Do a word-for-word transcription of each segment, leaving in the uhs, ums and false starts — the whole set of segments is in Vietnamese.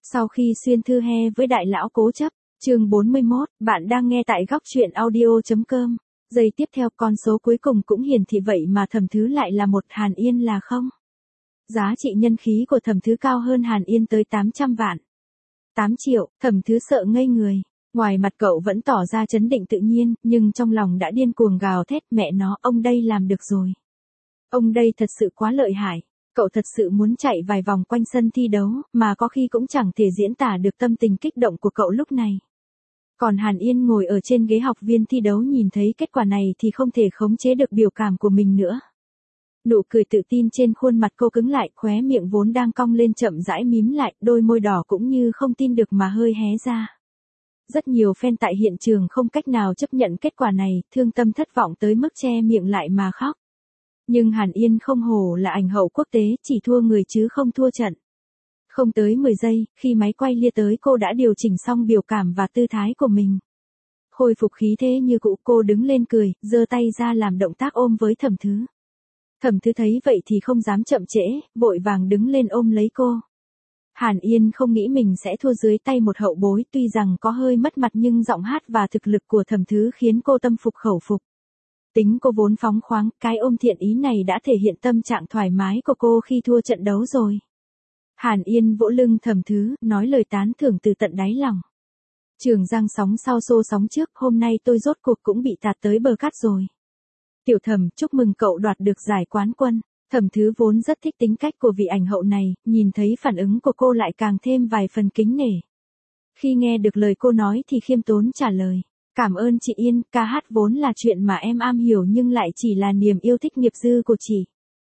Sau khi xuyên thư he với đại lão cố chấp, chương bốn mươi mốt, bạn đang nghe tại góc truyện audio chấm com. Giây tiếp theo con số cuối cùng cũng hiển thị vậy mà Thẩm Thứ lại là một Hàn Yên là không. Giá trị nhân khí của Thẩm Thứ cao hơn Hàn Yên tới tám trăm vạn. tám triệu, Thẩm Thứ sợ ngây người. Ngoài mặt cậu vẫn tỏ ra trấn định tự nhiên, nhưng trong lòng đã điên cuồng gào thét mẹ nó, ông đây làm được rồi. Ông đây thật sự quá lợi hại. Cậu thật sự muốn chạy vài vòng quanh sân thi đấu, mà có khi cũng chẳng thể diễn tả được tâm tình kích động của cậu lúc này. Còn Hàn Yên ngồi ở trên ghế học viên thi đấu nhìn thấy kết quả này thì không thể khống chế được biểu cảm của mình nữa. Nụ cười tự tin trên khuôn mặt cô cứng lại, khóe miệng vốn đang cong lên chậm rãi mím lại, đôi môi đỏ cũng như không tin được mà hơi hé ra. Rất nhiều fan tại hiện trường không cách nào chấp nhận kết quả này, thương tâm thất vọng tới mức che miệng lại mà khóc. Nhưng Hàn Yên không hổ là ảnh hậu quốc tế, chỉ thua người chứ không thua trận. Không tới mười giây, khi máy quay lia tới cô đã điều chỉnh xong biểu cảm và tư thái của mình. Khôi phục khí thế như cũ, cô đứng lên cười, giơ tay ra làm động tác ôm với Thẩm Thứ. Thẩm Thứ thấy vậy thì không dám chậm trễ, vội vàng đứng lên ôm lấy cô. Hàn Yên không nghĩ mình sẽ thua dưới tay một hậu bối, tuy rằng có hơi mất mặt nhưng giọng hát và thực lực của Thẩm Thứ khiến cô tâm phục khẩu phục. Tính cô vốn phóng khoáng, cái ôm thiện ý này đã thể hiện tâm trạng thoải mái của cô khi thua trận đấu rồi. Hàn Yên vỗ lưng Thẩm Thứ, nói lời tán thưởng từ tận đáy lòng. Trường Giang sóng sau xô sóng trước, hôm nay tôi rốt cuộc cũng bị tạt tới bờ cát rồi. Tiểu Thẩm, chúc mừng cậu đoạt được giải quán quân. Thẩm Thứ vốn rất thích tính cách của vị ảnh hậu này, nhìn thấy phản ứng của cô lại càng thêm vài phần kính nể. Khi nghe được lời cô nói thì khiêm tốn trả lời. Cảm ơn chị Yên, ca hát vốn là chuyện mà em am hiểu nhưng lại chỉ là niềm yêu thích nghiệp dư của chị.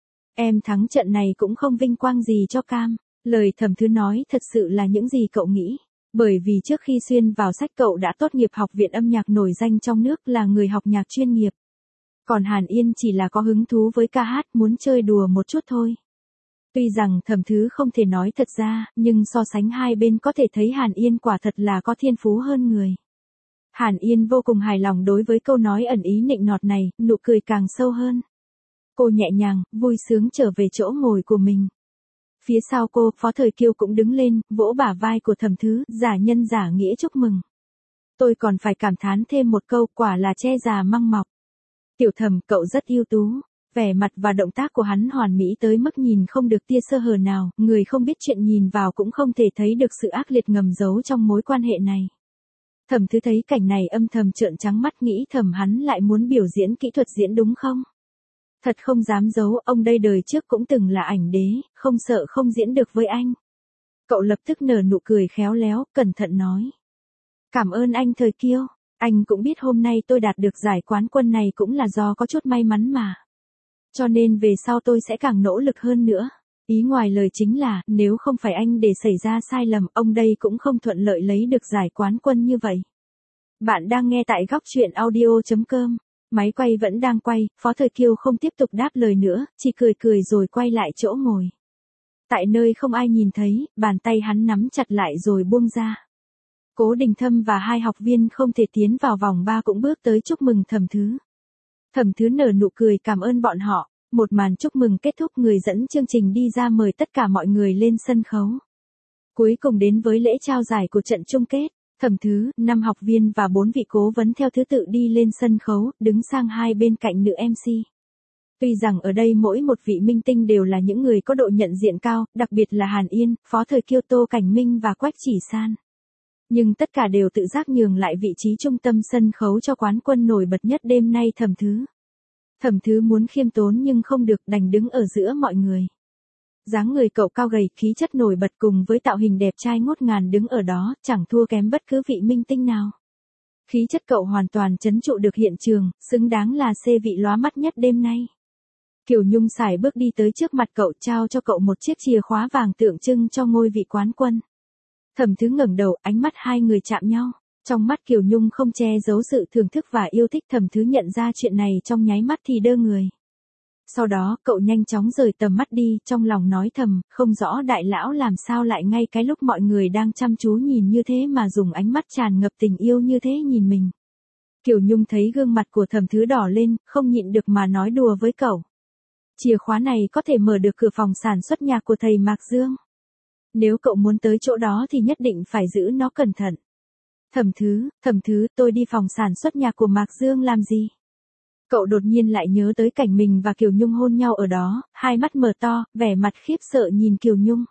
Em thắng trận này cũng không vinh quang gì cho cam. Lời Thẩm Thứ nói thật sự là những gì cậu nghĩ. Bởi vì trước khi xuyên vào sách cậu đã tốt nghiệp học viện âm nhạc nổi danh trong nước, là người học nhạc chuyên nghiệp. Còn Hàn Yên chỉ là có hứng thú với ca hát, muốn chơi đùa một chút thôi. Tuy rằng Thẩm Thứ không thể nói thật ra, nhưng so sánh hai bên có thể thấy Hàn Yên quả thật là có thiên phú hơn người. Hàn Yên vô cùng hài lòng đối với câu nói ẩn ý nịnh nọt này, nụ cười càng sâu hơn. Cô nhẹ nhàng, vui sướng trở về chỗ ngồi của mình. Phía sau cô, Phó Thời Kiêu cũng đứng lên, vỗ bả vai của Thẩm Thứ, giả nhân giả nghĩa chúc mừng. Tôi còn phải cảm thán thêm một câu, quả là tre già măng mọc. Tiểu Thẩm, cậu rất ưu tú. Vẻ mặt và động tác của hắn hoàn mỹ tới mức nhìn không được tia sơ hở nào, người không biết chuyện nhìn vào cũng không thể thấy được sự ác liệt ngầm giấu trong mối quan hệ này. Thẩm Thứ thấy cảnh này âm thầm trợn trắng mắt, nghĩ thầm hắn lại muốn biểu diễn kỹ thuật diễn đúng không? Thật không dám giấu, ông đây đời trước cũng từng là ảnh đế, không sợ không diễn được với anh. Cậu lập tức nở nụ cười khéo léo, cẩn thận nói. Cảm ơn anh Thời Kiêu, anh cũng biết hôm nay tôi đạt được giải quán quân này cũng là do có chút may mắn mà. Cho nên về sau tôi sẽ càng nỗ lực hơn nữa. Ý ngoài lời chính là, nếu không phải anh để xảy ra sai lầm, ông đây cũng không thuận lợi lấy được giải quán quân như vậy. Bạn đang nghe tại góc truyện audio chấm com. Máy quay vẫn đang quay, Phó Thời Kiêu không tiếp tục đáp lời nữa, chỉ cười cười rồi quay lại chỗ ngồi. Tại nơi không ai nhìn thấy, bàn tay hắn nắm chặt lại rồi buông ra. Cố Đình Thâm và hai học viên không thể tiến vào vòng ba cũng bước tới chúc mừng Thẩm Thứ. Thẩm Thứ nở nụ cười cảm ơn bọn họ. Một màn chúc mừng kết thúc, người dẫn chương trình đi ra mời tất cả mọi người lên sân khấu. Cuối cùng đến với lễ trao giải của trận chung kết. Thẩm Thứ, năm học viên và bốn vị cố vấn theo thứ tự đi lên sân khấu, đứng sang hai bên cạnh nữ em xê. Tuy rằng ở đây mỗi một vị minh tinh đều là những người có độ nhận diện cao, đặc biệt là Hàn Yên, Phó Thời Kiêu, Tô Cảnh Minh và Quách Chỉ San. Nhưng tất cả đều tự giác nhường lại vị trí trung tâm sân khấu cho quán quân nổi bật nhất đêm nay Thẩm Thứ. Thẩm Thứ muốn khiêm tốn nhưng không được, đành đứng ở giữa mọi người. Dáng người cậu cao gầy, khí chất nổi bật cùng với tạo hình đẹp trai ngút ngàn đứng ở đó, chẳng thua kém bất cứ vị minh tinh nào. Khí chất cậu hoàn toàn trấn trụ được hiện trường, xứng đáng là xê vị lóa mắt nhất đêm nay. Kiều Nhung sải bước đi tới trước mặt cậu, trao cho cậu một chiếc chìa khóa vàng tượng trưng cho ngôi vị quán quân. Thẩm Thứ ngẩng đầu, ánh mắt hai người chạm nhau. Trong mắt Kiều Nhung không che giấu sự thưởng thức và yêu thích. Thẩm Thứ nhận ra chuyện này trong nháy mắt thì đơ người. Sau đó, cậu nhanh chóng rời tầm mắt đi, trong lòng nói thầm, không rõ đại lão làm sao lại ngay cái lúc mọi người đang chăm chú nhìn như thế mà dùng ánh mắt tràn ngập tình yêu như thế nhìn mình. Kiều Nhung thấy gương mặt của Thẩm Thứ đỏ lên, không nhịn được mà nói đùa với cậu. Chìa khóa này có thể mở được cửa phòng sản xuất nhạc của thầy Mạc Dương. Nếu cậu muốn tới chỗ đó thì nhất định phải giữ nó cẩn thận. Thẩm Thứ, Thẩm Thứ, tôi đi phòng sản xuất nhạc của Mạc Dương làm gì? Cậu đột nhiên lại nhớ tới cảnh mình và Kiều Nhung hôn nhau ở đó, hai mắt mở to, vẻ mặt khiếp sợ nhìn Kiều Nhung.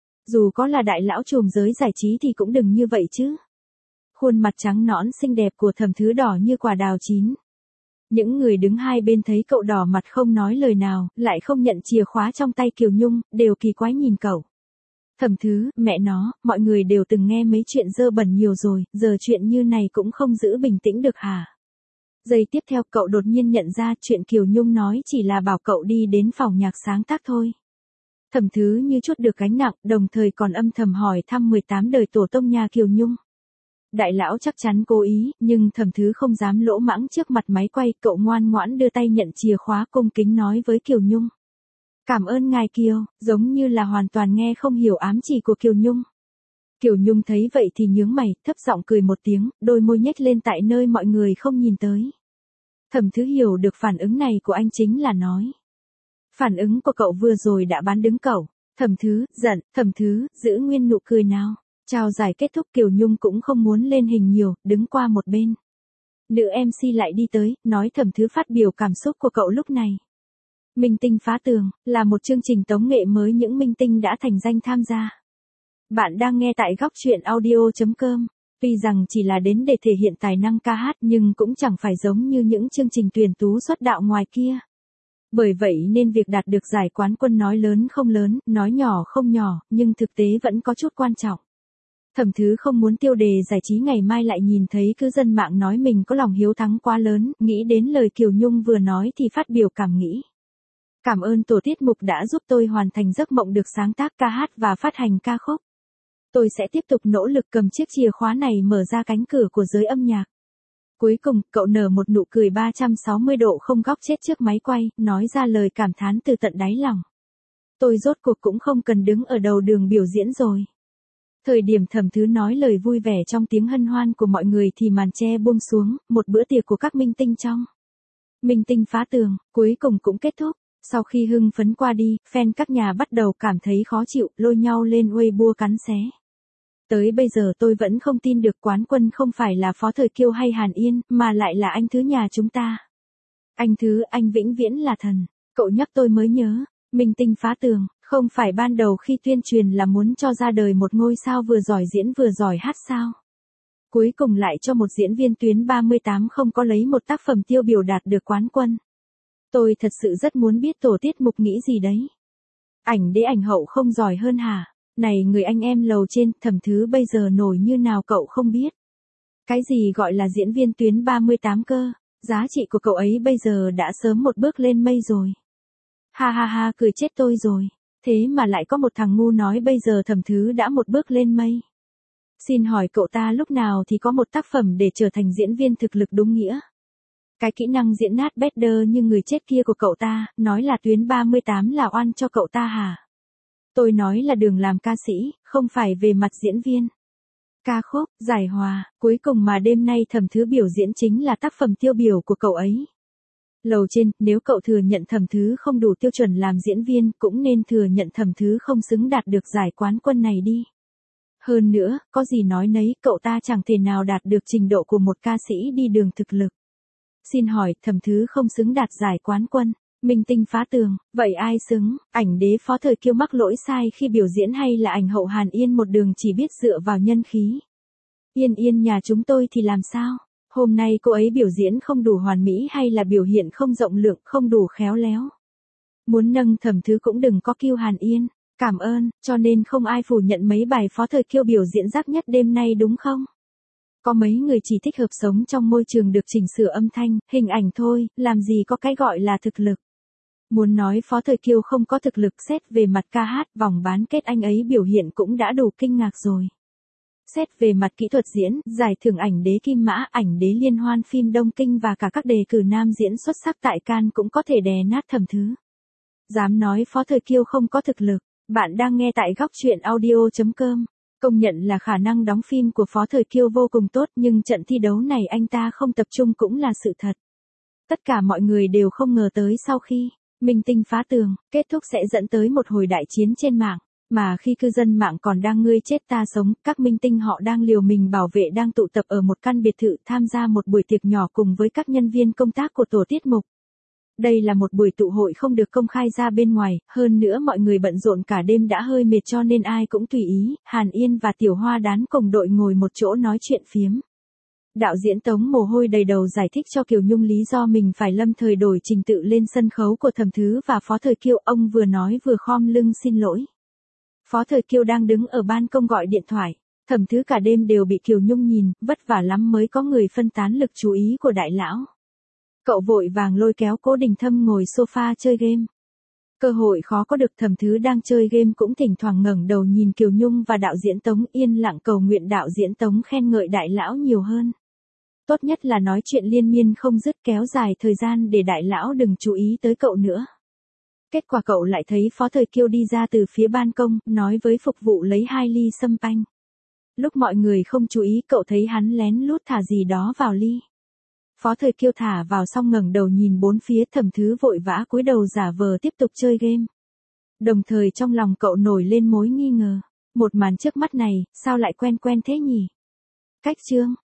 Dù có là đại lão trùm giới giải trí thì cũng đừng như vậy chứ. Khuôn mặt trắng nõn xinh đẹp của Thẩm Thứ đỏ như quả đào chín. Những người đứng hai bên thấy cậu đỏ mặt không nói lời nào, lại không nhận chìa khóa trong tay Kiều Nhung, đều kỳ quái nhìn cậu. Thẩm Thứ, mẹ nó, mọi người đều từng nghe mấy chuyện dơ bẩn nhiều rồi, giờ chuyện như này cũng không giữ bình tĩnh được hả? Giây tiếp theo cậu đột nhiên nhận ra chuyện Kiều Nhung nói chỉ là bảo cậu đi đến phòng nhạc sáng tác thôi. Thẩm Thứ như chút được gánh nặng, đồng thời còn âm thầm hỏi thăm mười tám đời tổ tông nhà Kiều Nhung. Đại lão chắc chắn cố ý, nhưng Thẩm Thứ không dám lỗ mãng trước mặt máy quay, cậu ngoan ngoãn đưa tay nhận chìa khóa cung kính nói với Kiều Nhung. Cảm ơn ngài Kiều, giống như là hoàn toàn nghe không hiểu ám chỉ của Kiều Nhung. Kiều Nhung thấy vậy thì nhướng mày, thấp giọng cười một tiếng, đôi môi nhếch lên tại nơi mọi người không nhìn tới. Thẩm Thứ hiểu được phản ứng này của anh chính là nói. Phản ứng của cậu vừa rồi đã bán đứng cậu. Thẩm Thứ, giận, Thẩm Thứ, giữ nguyên nụ cười nào. Chào giải kết thúc Kiều Nhung cũng không muốn lên hình nhiều, đứng qua một bên. Nữ em xê lại đi tới, nói Thẩm Thứ phát biểu cảm xúc của cậu lúc này. Minh tinh phá tường, là một chương trình tống nghệ mới những minh tinh đã thành danh tham gia. Bạn đang nghe tại góc truyện audio chấm com. Tuy rằng chỉ là đến để thể hiện tài năng ca hát nhưng cũng chẳng phải giống như những chương trình tuyển tú xuất đạo ngoài kia. Bởi vậy nên việc đạt được giải quán quân nói lớn không lớn, nói nhỏ không nhỏ, nhưng thực tế vẫn có chút quan trọng. Thẩm Thứ không muốn tiêu đề giải trí ngày mai lại nhìn thấy cư dân mạng nói mình có lòng hiếu thắng quá lớn, nghĩ đến lời Kiều Nhung vừa nói thì phát biểu cảm nghĩ. Cảm ơn tổ tiết mục đã giúp tôi hoàn thành giấc mộng được sáng tác ca hát và phát hành ca khúc. Tôi sẽ tiếp tục nỗ lực cầm chiếc chìa khóa này mở ra cánh cửa của giới âm nhạc. Cuối cùng, cậu nở một nụ cười ba trăm sáu mươi độ không góc chết trước máy quay, nói ra lời cảm thán từ tận đáy lòng. Tôi rốt cuộc cũng không cần đứng ở đầu đường biểu diễn rồi. Thời điểm Thẩm Thứ nói lời vui vẻ trong tiếng hân hoan của mọi người thì màn che buông xuống, một bữa tiệc của các minh tinh trong. Minh tinh phá tường, cuối cùng cũng kết thúc. Sau khi hưng phấn qua đi, fan các nhà bắt đầu cảm thấy khó chịu, lôi nhau lên Weibo cắn xé. Tới bây giờ tôi vẫn không tin được quán quân không phải là Phó Thời Kiêu hay Hàn Yên, mà lại là anh Thứ nhà chúng ta. Anh Thứ, anh vĩnh viễn là thần. Cậu nhắc tôi mới nhớ, minh tinh phá tường, không phải ban đầu khi tuyên truyền là muốn cho ra đời một ngôi sao vừa giỏi diễn vừa giỏi hát sao? Cuối cùng lại cho một diễn viên tuyến ba mươi tám không có lấy một tác phẩm tiêu biểu đạt được quán quân. Tôi thật sự rất muốn biết tổ tiết mục nghĩ gì đấy. Ảnh đế ảnh hậu không giỏi hơn hả? Này người anh em lầu trên, Thẩm Thứ bây giờ nổi như nào cậu không biết. Cái gì gọi là diễn viên tuyến ba mươi tám cơ, giá trị của cậu ấy bây giờ đã sớm một bước lên mây rồi. Ha ha ha cười chết tôi rồi, thế mà lại có một thằng ngu nói bây giờ Thẩm Thứ đã một bước lên mây. Xin hỏi cậu ta lúc nào thì có một tác phẩm để trở thành diễn viên thực lực đúng nghĩa. Cái kỹ năng diễn nát better như người chết kia của cậu ta, nói là tuyến ba mươi tám là oan cho cậu ta hả? Tôi nói là đường làm ca sĩ, không phải về mặt diễn viên. Ca khúc, giải hòa, cuối cùng mà đêm nay Thẩm Thứ biểu diễn chính là tác phẩm tiêu biểu của cậu ấy. Lầu trên, nếu cậu thừa nhận Thẩm Thứ không đủ tiêu chuẩn làm diễn viên, cũng nên thừa nhận Thẩm Thứ không xứng đạt được giải quán quân này đi. Hơn nữa, có gì nói nấy, cậu ta chẳng thể nào đạt được trình độ của một ca sĩ đi đường thực lực. Xin hỏi, Thẩm Thứ không xứng đạt giải quán quân. Minh tinh phá tường, vậy ai xứng? Ảnh đế Phó Thời Kiêu mắc lỗi sai khi biểu diễn hay là ảnh hậu Hàn Yên một đường chỉ biết dựa vào nhân khí? Yên Yên nhà chúng tôi thì làm sao? Hôm nay cô ấy biểu diễn không đủ hoàn mỹ hay là biểu hiện không rộng lượng, không đủ khéo léo? Muốn nâng Thẩm Thứ cũng đừng có kêu Hàn Yên. Cảm ơn, cho nên không ai phủ nhận mấy bài Phó Thời Kiêu biểu diễn rác nhất đêm nay đúng không? Có mấy người chỉ thích hợp sống trong môi trường được chỉnh sửa âm thanh, hình ảnh thôi, làm gì có cái gọi là thực lực. Muốn nói Phó Thời Kiêu không có thực lực xét về mặt ca hát, vòng bán kết anh ấy biểu hiện cũng đã đủ kinh ngạc rồi. Xét về mặt kỹ thuật diễn, giải thưởng ảnh đế Kim Mã, ảnh đế liên hoan phim Đông Kinh và cả các đề cử nam diễn xuất sắc tại Cannes cũng có thể đè nát Thẩm Thứ. Dám nói Phó Thời Kiêu không có thực lực, bạn đang nghe tại góc truyện audio chấm com. Công nhận là khả năng đóng phim của Phó Thời Kiêu vô cùng tốt nhưng trận thi đấu này anh ta không tập trung cũng là sự thật. Tất cả mọi người đều không ngờ tới sau khi minh tinh phá tường kết thúc sẽ dẫn tới một hồi đại chiến trên mạng. Mà khi cư dân mạng còn đang ngươi chết ta sống, các minh tinh họ đang liều mình bảo vệ đang tụ tập ở một căn biệt thự tham gia một buổi tiệc nhỏ cùng với các nhân viên công tác của tổ tiết mục. Đây là một buổi tụ hội không được công khai ra bên ngoài, hơn nữa mọi người bận rộn cả đêm đã hơi mệt cho nên ai cũng tùy ý, Hàn Yên và Tiểu Hoa Đán cùng đội ngồi một chỗ nói chuyện phiếm. Đạo diễn Tống mồ hôi đầy đầu giải thích cho Kiều Nhung lý do mình phải lâm thời đổi trình tự lên sân khấu của Thẩm Thứ và Phó Thời Kiêu, ông vừa nói vừa khom lưng xin lỗi. Phó Thời Kiêu đang đứng ở ban công gọi điện thoại, Thẩm Thứ cả đêm đều bị Kiều Nhung nhìn, vất vả lắm mới có người phân tán lực chú ý của đại lão. Cậu vội vàng lôi kéo Cố Đình Thâm ngồi sofa chơi game. Cơ hội khó có được, Thẩm Thứ đang chơi game cũng thỉnh thoảng ngẩng đầu nhìn Kiều Nhung và đạo diễn Tống, yên lặng cầu nguyện đạo diễn Tống khen ngợi đại lão nhiều hơn. Tốt nhất là nói chuyện liên miên không dứt, kéo dài thời gian để đại lão đừng chú ý tới cậu nữa. Kết quả cậu lại thấy Phó Thời Kiêu đi ra từ phía ban công, nói với phục vụ lấy hai ly sâm panh. Lúc mọi người không chú ý cậu thấy hắn lén lút thả gì đó vào ly. Phó Thời Kiêu thả vào xong ngẩng đầu nhìn bốn phía, Thẩm Thứ vội vã cúi đầu giả vờ tiếp tục chơi game. Đồng thời trong lòng cậu nổi lên mối nghi ngờ. Một màn trước mắt này, sao lại quen quen thế nhỉ? Cách chương